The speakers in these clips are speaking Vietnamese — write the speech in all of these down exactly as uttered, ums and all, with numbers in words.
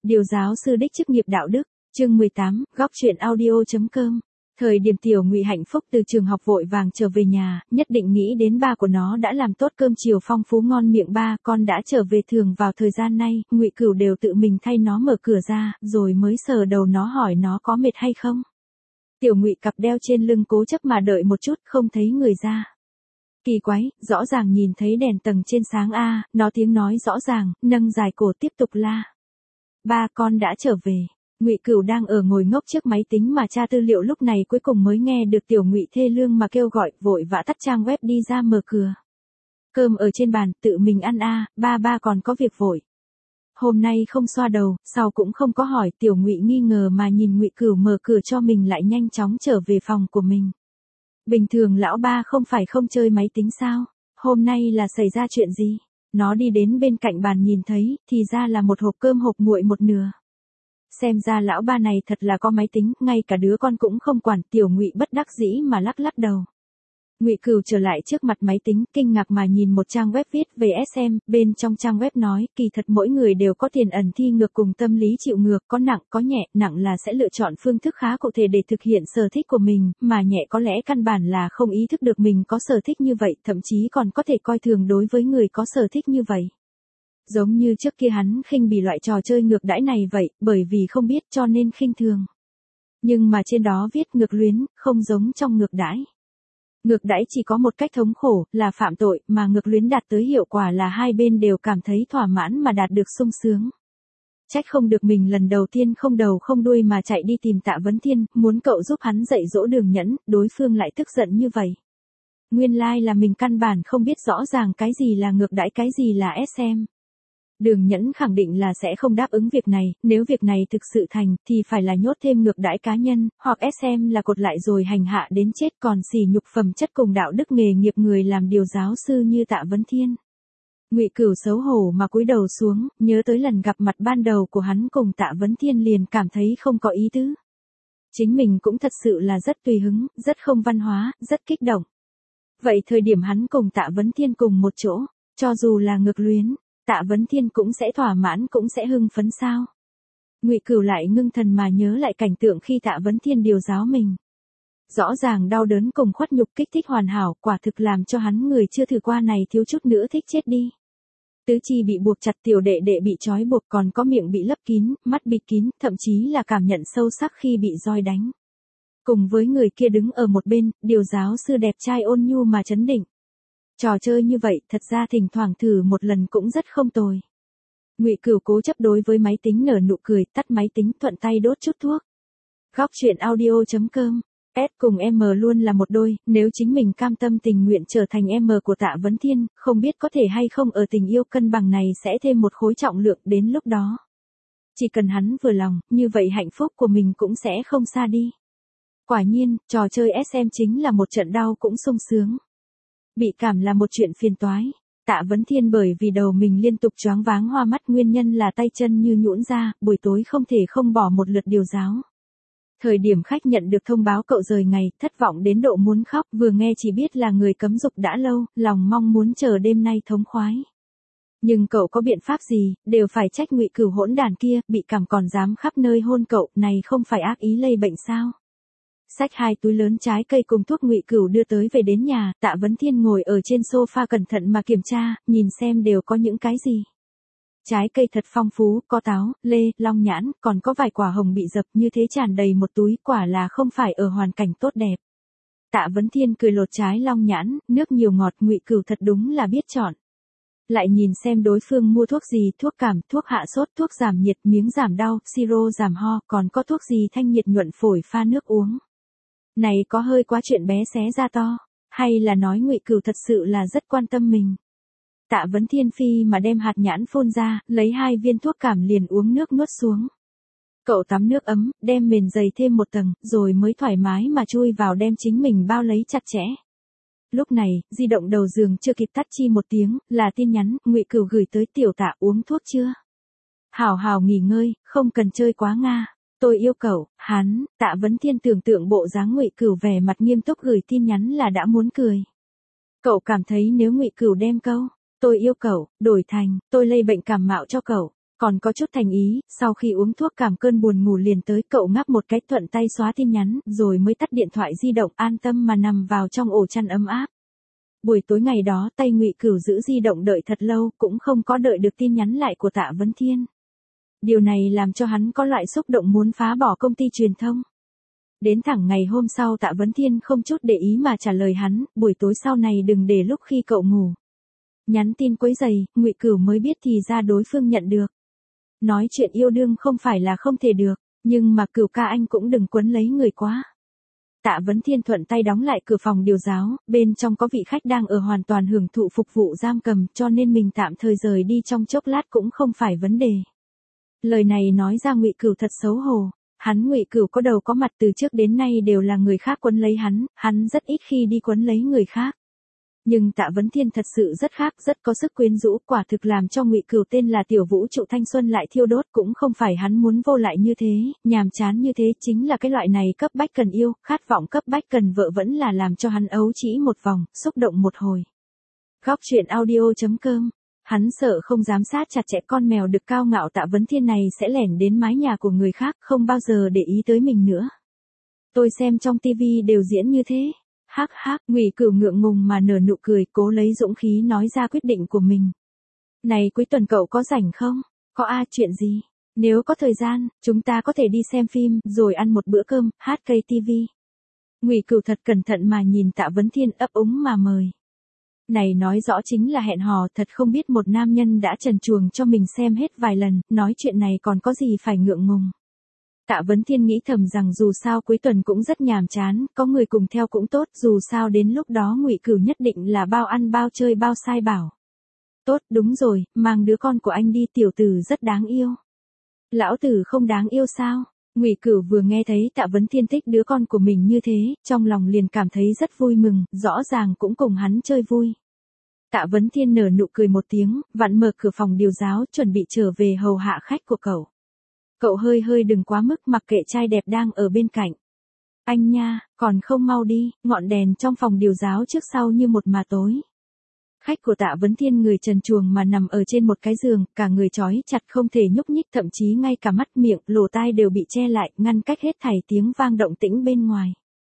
Điều giáo sư đích chức nghiệp đạo đức, chương mười tám, góc chuyện audio.com. Thời điểm Tiểu Ngụy hạnh phúc từ trường học vội vàng trở về nhà, nhất định nghĩ đến ba của nó đã làm tốt cơm chiều phong phú ngon miệng. Ba con đã trở về thường vào thời gian này, Ngụy Cửu đều tự mình thay nó mở cửa ra, rồi mới sờ đầu nó hỏi nó có mệt hay không. Tiểu Ngụy cặp đeo trên lưng cố chấp mà đợi một chút, không thấy người ra. Kỳ quái, rõ ràng nhìn thấy đèn tầng trên sáng a, nó tiếng nói rõ ràng, nâng dài cổ tiếp tục la. Ba con đã trở về. Ngụy Cửu đang ở ngồi ngốc trước máy tính mà tra tư liệu, lúc này cuối cùng mới nghe được Tiểu Ngụy thê lương mà kêu gọi, vội vã tắt trang web đi ra mở cửa. Cơm ở trên bàn, tự mình ăn a, ba ba còn có việc vội. Hôm nay không xoa đầu, sau cũng không có hỏi. Tiểu Ngụy nghi ngờ mà nhìn Ngụy Cửu mở cửa cho mình lại nhanh chóng trở về phòng của mình. Bình thường lão ba không phải không chơi máy tính sao? Hôm nay là xảy ra chuyện gì? Nó đi đến bên cạnh bàn nhìn thấy, thì ra là một hộp cơm hộp nguội một nửa. Xem ra lão ba này thật là có máy tính, ngay cả đứa con cũng không quản. Tiểu Ngụy bất đắc dĩ mà lắc lắc đầu. Ngụy Cửu trở lại trước mặt máy tính, kinh ngạc mà nhìn một trang web viết về ét em, bên trong trang web nói, kỳ thật mỗi người đều có tiền ẩn thi ngược cùng tâm lý chịu ngược, có nặng có nhẹ, nặng là sẽ lựa chọn phương thức khá cụ thể để thực hiện sở thích của mình, mà nhẹ có lẽ căn bản là không ý thức được mình có sở thích như vậy, thậm chí còn có thể coi thường đối với người có sở thích như vậy. Giống như trước kia hắn khinh bỉ loại trò chơi ngược đãi này vậy, bởi vì không biết cho nên khinh thường. Nhưng mà trên đó viết ngược luyến, không giống trong ngược đãi. Ngược đãi chỉ có một cách thống khổ, là phạm tội, mà ngược luyến đạt tới hiệu quả là hai bên đều cảm thấy thỏa mãn mà đạt được sung sướng. Trách không được mình lần đầu tiên không đầu không đuôi mà chạy đi tìm Tạ Vấn Thiên, muốn cậu giúp hắn dạy dỗ Đường Nhẫn, đối phương lại tức giận như vậy. Nguyên lai like là mình căn bản không biết rõ ràng cái gì là ngược đãi, cái gì là ét em. Đường Nhẫn khẳng định là sẽ không đáp ứng việc này, nếu việc này thực sự thành, thì phải là nhốt thêm ngược đãi cá nhân, hoặc ét em là cột lại rồi hành hạ đến chết, còn sỉ nhục phẩm chất cùng đạo đức nghề nghiệp người làm điều giáo sư như Tạ Vấn Thiên. Ngụy Cửu xấu hổ mà cúi đầu xuống, nhớ tới lần gặp mặt ban đầu của hắn cùng Tạ Vấn Thiên liền cảm thấy không có ý tứ. Chính mình cũng thật sự là rất tùy hứng, rất không văn hóa, rất kích động. Vậy thời điểm hắn cùng Tạ Vấn Thiên cùng một chỗ, cho dù là ngược luyến, Tạ Vấn Thiên cũng sẽ thỏa mãn, cũng sẽ hưng phấn sao? Ngụy Cửu lại ngưng thần mà nhớ lại cảnh tượng khi Tạ Vấn Thiên điều giáo mình. Rõ ràng đau đớn cùng khuất nhục kích thích hoàn hảo, quả thực làm cho hắn người chưa thử qua này thiếu chút nữa thích chết đi. Tứ chi bị buộc chặt, tiểu đệ đệ bị trói buộc, còn có miệng bị lấp kín, mắt bịt kín, thậm chí là cảm nhận sâu sắc khi bị roi đánh. Cùng với người kia đứng ở một bên, điều giáo sư đẹp trai ôn nhu mà trấn định. Trò chơi như vậy, thật ra thỉnh thoảng thử một lần cũng rất không tồi. Ngụy Cửu cố chấp đối với máy tính nở nụ cười, tắt máy tính, thuận tay đốt chút thuốc. Góc chuyện audio.com. S cùng M luôn là một đôi, nếu chính mình cam tâm tình nguyện trở thành M của Tạ Vấn Thiên, không biết có thể hay không ở tình yêu cân bằng này sẽ thêm một khối trọng lượng đến lúc đó. Chỉ cần hắn vừa lòng, như vậy hạnh phúc của mình cũng sẽ không xa đi. Quả nhiên, trò chơi ét em chính là một trận đau cũng sung sướng. Bị cảm là một chuyện phiền toái. Tạ Vấn Thiên bởi vì đầu mình liên tục choáng váng hoa mắt, nguyên nhân là tay chân như nhũn ra, buổi tối không thể không bỏ một lượt điều giáo. Thời điểm khách nhận được thông báo cậu rời ngày, thất vọng đến độ muốn khóc, vừa nghe chỉ biết là người cấm dục đã lâu, lòng mong muốn chờ đêm nay thống khoái. Nhưng cậu có biện pháp gì, đều phải trách Ngụy Cửu hỗn đàn kia, bị cảm còn dám khắp nơi hôn cậu, này không phải ác ý lây bệnh sao? Xách hai túi lớn trái cây cùng thuốc Ngụy Cửu đưa tới về đến nhà, Tạ Vấn Thiên ngồi ở trên sofa cẩn thận mà kiểm tra, nhìn xem đều có những cái gì. Trái cây thật phong phú, có táo, lê, long nhãn, còn có vài quả hồng bị dập, như thế tràn đầy một túi, quả là không phải ở hoàn cảnh tốt đẹp. Tạ Vấn Thiên cười lột trái long nhãn, nước nhiều ngọt, Ngụy Cửu thật đúng là biết chọn. Lại nhìn xem đối phương mua thuốc gì, thuốc cảm, thuốc hạ sốt, thuốc giảm nhiệt, miếng giảm đau, siro giảm ho, còn có thuốc gì thanh nhiệt nhuận phổi pha nước uống. Này có hơi quá chuyện bé xé ra to, hay là nói Ngụy Cửu thật sự là rất quan tâm mình. Tạ Vấn Thiên phi mà đem hạt nhãn phun ra, lấy hai viên thuốc cảm liền uống nước nuốt xuống. Cậu tắm nước ấm, đem mền dày thêm một tầng, rồi mới thoải mái mà chui vào đem chính mình bao lấy chặt chẽ. Lúc này, di động đầu giường chưa kịp tắt chi một tiếng, là tin nhắn, Ngụy Cửu gửi tới Tiểu Tạ, uống thuốc chưa? Hảo hảo nghỉ ngơi, không cần chơi quá Nga. Tôi yêu cậu. Hắn, Tạ Vấn Thiên tưởng tượng bộ dáng Ngụy Cửu vẻ mặt nghiêm túc gửi tin nhắn là đã muốn cười. Cậu cảm thấy nếu Ngụy Cửu đem câu tôi yêu cậu đổi thành tôi lây bệnh cảm mạo cho cậu, Còn có chút thành ý, sau khi uống thuốc cảm cơn buồn ngủ liền tới, cậu ngáp một cái thuận tay xóa tin nhắn, rồi mới tắt điện thoại di động, an tâm mà nằm vào trong ổ chăn ấm áp. Buổi tối ngày đó tay Ngụy Cửu giữ di động đợi thật lâu, cũng không có đợi được tin nhắn lại của Tạ Vấn Thiên. Điều này làm cho hắn có loại xúc động muốn phá bỏ công ty truyền thông. Đến thẳng ngày hôm sau Tạ Vấn Thiên không chút để ý mà trả lời hắn, buổi tối sau này đừng để lúc khi cậu ngủ nhắn tin quấy rầy. Ngụy Cửu mới biết thì ra đối phương nhận được. Nói chuyện yêu đương không phải là không thể được, nhưng mà Cửu ca anh cũng đừng quấn lấy người quá. Tạ Vấn Thiên thuận tay đóng lại cửa phòng điều giáo, bên trong có vị khách đang ở hoàn toàn hưởng thụ phục vụ giam cầm, cho nên mình tạm thời rời đi trong chốc lát cũng không phải vấn đề. Lời này nói ra Ngụy Cửu thật xấu hổ. Hắn Ngụy Cửu có đầu có mặt, từ trước đến nay đều là người khác quấn lấy hắn, hắn rất ít khi đi quấn lấy người khác. Nhưng Tạ Vấn Thiên thật sự rất khác, rất có sức quyến rũ, quả thực làm cho Ngụy Cửu tên là tiểu vũ trụ thanh xuân lại thiêu đốt. Cũng không phải hắn muốn vô lại như thế, nhàm chán như thế, chính là cái loại này cấp bách cần yêu, khát vọng cấp bách cần vợ vẫn là làm cho hắn ấu trĩ một vòng, xúc động một hồi. Góc truyện audio chấm com. Hắn sợ không giám sát chặt chẽ con mèo đực cao ngạo Tạ Vấn Thiên này sẽ lẻn đến mái nhà của người khác, không bao giờ để ý tới mình nữa. Tôi xem trong tivi đều diễn như thế. Hắc hắc, Ngụy Cửu ngượng ngùng mà nở nụ cười, cố lấy dũng khí nói ra quyết định của mình. Này cuối tuần cậu có rảnh không? Có a, chuyện gì? Nếu có thời gian, chúng ta có thể đi xem phim, rồi ăn một bữa cơm, hát cây tivi. Ngụy Cửu thật cẩn thận mà nhìn Tạ Vấn Thiên, ấp úng mà mời. Này nói rõ chính là hẹn hò, thật không biết một nam nhân đã trần truồng cho mình xem hết vài lần, nói chuyện này còn có gì phải ngượng ngùng. Tạ Vấn Thiên nghĩ thầm rằng dù sao cuối tuần cũng rất nhàm chán, có người cùng theo cũng tốt, dù sao đến lúc đó Ngụy Cửu nhất định là bao ăn bao chơi bao sai bảo. Tốt, đúng rồi, mang đứa con của anh đi, tiểu tử rất đáng yêu. Lão tử không đáng yêu sao? Ngụy Cửu vừa nghe thấy Tạ Vấn Thiên thích đứa con của mình như thế, trong lòng liền cảm thấy rất vui mừng, rõ ràng cũng cùng hắn chơi vui. Tạ Vấn Thiên nở nụ cười một tiếng, vặn mở cửa phòng điều giáo, chuẩn bị trở về hầu hạ khách của cậu. Cậu hơi hơi đừng quá mức, mặc kệ trai đẹp đang ở bên cạnh. Anh nha, còn không mau đi, ngọn đèn trong phòng điều giáo trước sau như một mà tối. Khách của Tạ Vấn Thiên người trần truồng mà nằm ở trên một cái giường, cả người trói chặt không thể nhúc nhích, thậm chí ngay cả mắt miệng, lỗ tai đều bị che lại, ngăn cách hết thảy tiếng vang động tĩnh bên ngoài.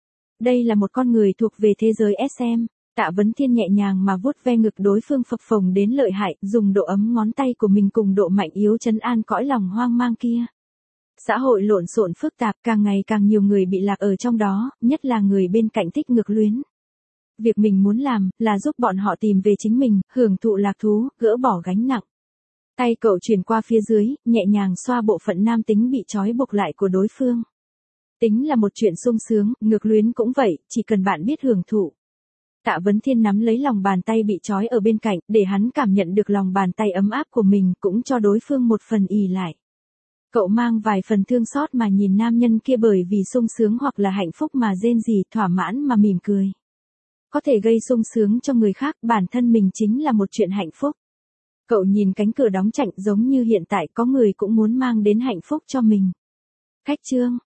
Đây là một con người thuộc về thế giới ét em. Tạ Vấn Thiên nhẹ nhàng mà vuốt ve ngực đối phương phập phồng đến lợi hại, dùng độ ấm ngón tay của mình cùng độ mạnh yếu trấn an cõi lòng hoang mang kia. Xã hội lộn xộn phức tạp, càng ngày càng nhiều người bị lạc ở trong đó, nhất là người bên cạnh thích ngược luyến. Việc mình muốn làm, là giúp bọn họ tìm về chính mình, hưởng thụ lạc thú, gỡ bỏ gánh nặng. Tay cậu chuyển qua phía dưới, nhẹ nhàng xoa bộ phận nam tính bị trói buộc lại của đối phương. Tính là một chuyện sung sướng, ngược luyến cũng vậy, chỉ cần bạn biết hưởng thụ. Tạ Vấn Thiên nắm lấy lòng bàn tay bị trói ở bên cạnh, để hắn cảm nhận được lòng bàn tay ấm áp của mình, cũng cho đối phương một phần ỷ lại. Cậu mang vài phần thương xót mà nhìn nam nhân kia bởi vì sung sướng hoặc là hạnh phúc mà rên rỉ, thỏa mãn mà mỉm cười. Có thể gây sung sướng cho người khác, bản thân mình chính là một chuyện hạnh phúc. Cậu nhìn cánh cửa đóng chặt, giống như hiện tại có người cũng muốn mang đến hạnh phúc cho mình. Khách trương,